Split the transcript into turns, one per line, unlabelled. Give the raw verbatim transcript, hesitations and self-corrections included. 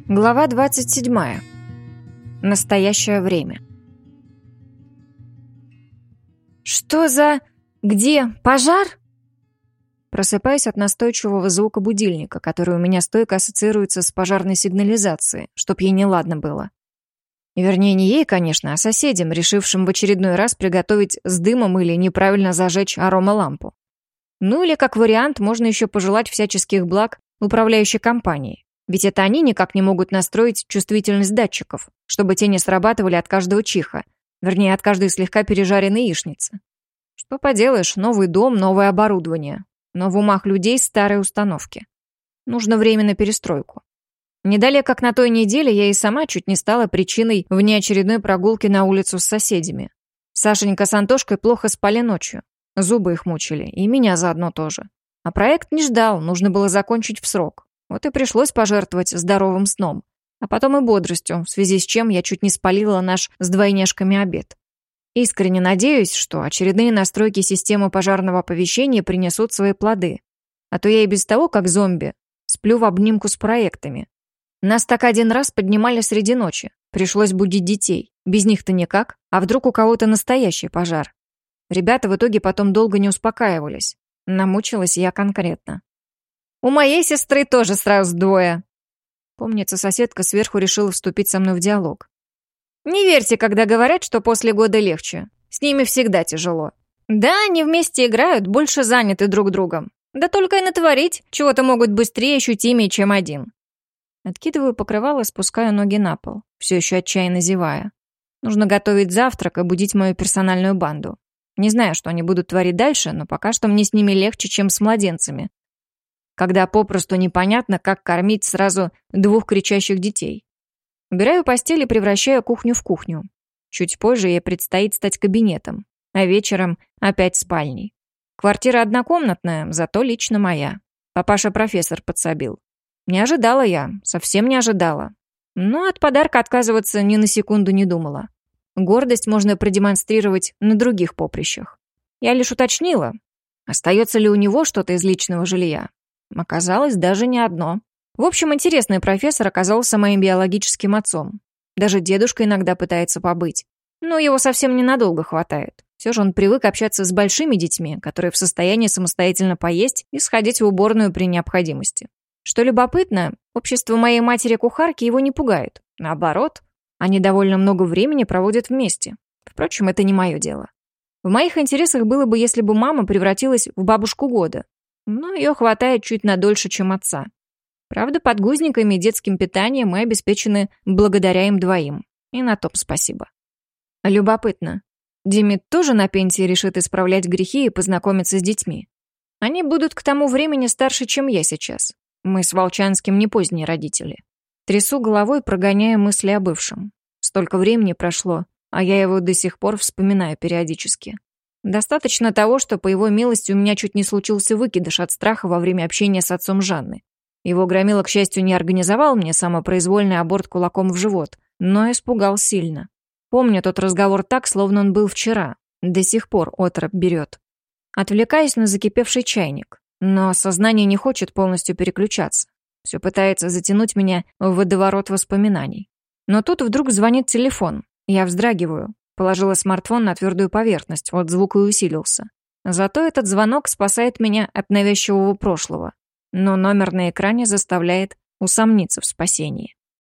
Глава двадцать седьмая. Настоящее время. «Что за... где? Пожар?» Просыпаюсь от настойчивого звука будильника, который у меня стойко ассоциируется с пожарной сигнализацией, чтоб ей неладно было. Вернее, не ей, конечно, а соседям, решившим в очередной раз приготовить с дымом или неправильно зажечь аромалампу. Ну или, как вариант, можно еще пожелать всяческих благ управляющей компанией. Ведь это они никак не могут настроить чувствительность датчиков, чтобы те не срабатывали от каждого чиха, вернее, от каждой слегка пережаренной яичницы. Что поделаешь, новый дом, новое оборудование, но в умах людей старые установки. Нужно время на перестройку. Не далее, как на той неделе, я и сама чуть не стала причиной внеочередной прогулки на улицу с соседями. Сашенька с Антошкой плохо спали ночью, зубы их мучили, и меня заодно тоже. А проект не ждал, нужно было закончить в срок. Вот и пришлось пожертвовать здоровым сном, а потом и бодростью, в связи с чем я чуть не спалила наш с двойняшками обед. Искренне надеюсь, что очередные настройки системы пожарного оповещения принесут свои плоды. А то я и без того, как зомби, сплю в обнимку с проектами. Нас так один раз поднимали среди ночи. Пришлось будить детей. Без них-то никак. А вдруг у кого-то настоящий пожар? Ребята в итоге потом долго не успокаивались. Намучилась я конкретно. У моей сестры тоже сразу двое. Помнится, соседка сверху решила вступить со мной в диалог. Не верьте, когда говорят, что после года легче. С ними всегда тяжело. Да, они вместе играют, больше заняты друг другом. Да только и натворить чего-то могут быстрее и ощутимее, чем один. Откидываю покрывало, спускаю ноги на пол, все еще отчаянно зевая. Нужно готовить завтрак и будить мою персональную банду. Не знаю, что они будут творить дальше, но пока что мне с ними легче, чем с младенцами, когда попросту непонятно, как кормить сразу двух кричащих детей. Убираю постель и превращаю кухню в кухню. Чуть позже ей предстоит стать кабинетом, а вечером опять спальней. Квартира однокомнатная, зато лично моя. Папаша-профессор подсобил. Не ожидала я, совсем не ожидала. Но от подарка отказываться ни на секунду не думала. Гордость можно продемонстрировать на других поприщах. Я лишь уточнила, остается ли у него что-то из личного жилья. Оказалось, даже не одно. В общем, интересный профессор оказался моим биологическим отцом. Даже дедушка иногда пытается побыть. Но его совсем ненадолго хватает. Все же он привык общаться с большими детьми, которые в состоянии самостоятельно поесть и сходить в уборную при необходимости. Что любопытно, общество моей матери-кухарки его не пугает. Наоборот, они довольно много времени проводят вместе. Впрочем, это не мое дело. В моих интересах было бы, если бы мама превратилась в бабушку года. Но ее хватает чуть надольше, чем отца. Правда, подгузниками и детским питанием мы обеспечены благодаря им двоим. И на том спасибо. Любопытно. Демид тоже на пенсии решит исправлять грехи и познакомиться с детьми. Они будут к тому времени старше, чем я сейчас. Мы с Волчанским не поздние родители. Трясу головой, прогоняя мысли о бывшем. Столько времени прошло, а я его до сих пор вспоминаю периодически. Достаточно того, что по его милости у меня чуть не случился выкидыш от страха во время общения с отцом Жанны. Его громила, к счастью, не организовал мне самопроизвольный аборт кулаком в живот, но испугал сильно. Помню тот разговор так, словно он был вчера. До сих пор оторопь берет. Отвлекаюсь на закипевший чайник, но сознание не хочет полностью переключаться. Все пытается затянуть меня в водоворот воспоминаний. Но тут вдруг звонит телефон. Я вздрагиваю. Положила смартфон на твердую поверхность, вот звук и усилился. Зато этот звонок спасает меня от навязчивого прошлого. Но номер на экране заставляет усомниться в спасении.